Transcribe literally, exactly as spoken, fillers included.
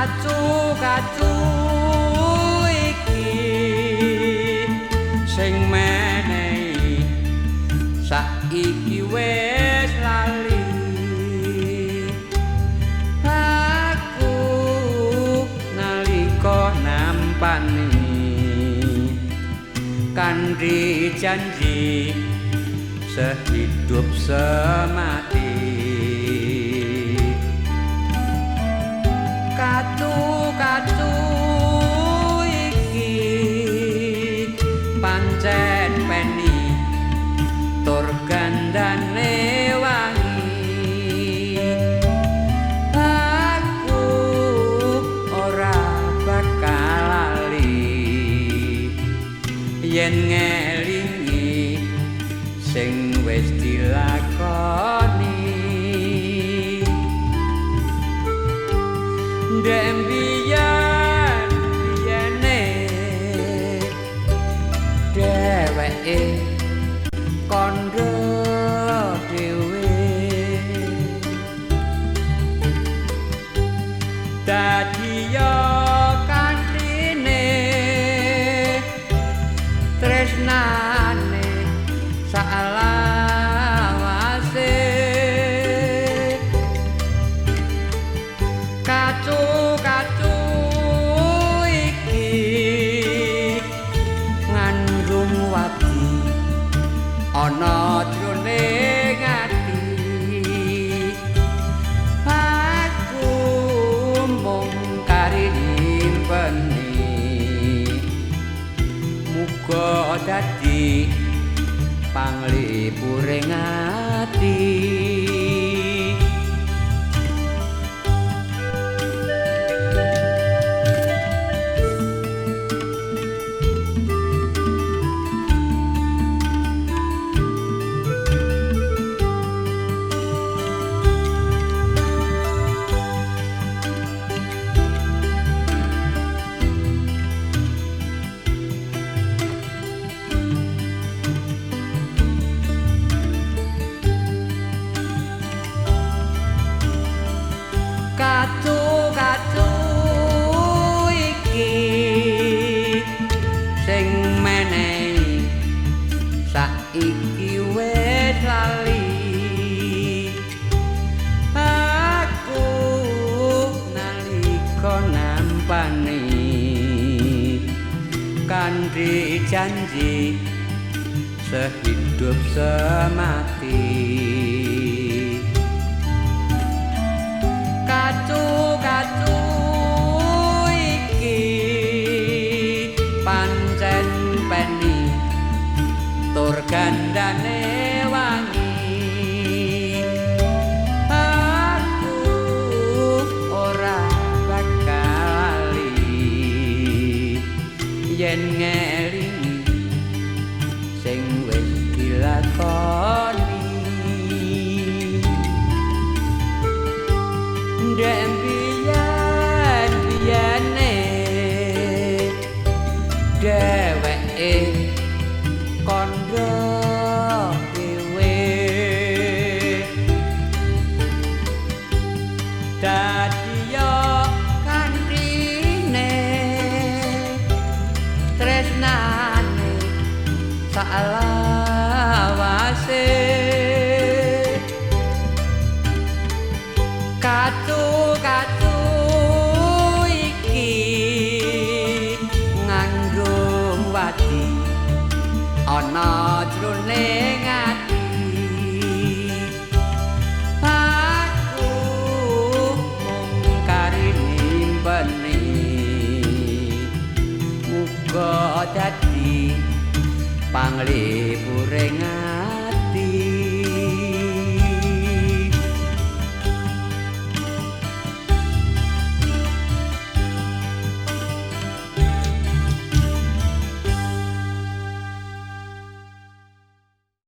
kacu-kacu iki sing menehi saiki wis lali aku nalika nampani kanthi janji sehidup semati kacu-kacu iki pancen peni tur gandane wangi aku ora bakal lali yen ngelingi sing wis dilakoni dembiyan biyane dheweke kandha dhewe dadi yo kantine tresnane salawase kacu-kacu iki ngandung wadi ana jroning ati aku mung kari nyimpen muga dadi panglipuring ati kacu-kacu iki sing menehi saiki wis lali aku nalika nampani kanthi janji sehidup semati kacu-kacu iki pancen peni tur gandane wangi aku ora bakal lali yen ngelingi sing wis dilakoni dembiyan biyane dheweke kandha dhewe dadi yo kantine tresnane salawase kacu-kacu iki ngandung wadi ana jroning ati aku mung kari nimpeni muga dadi panglipuring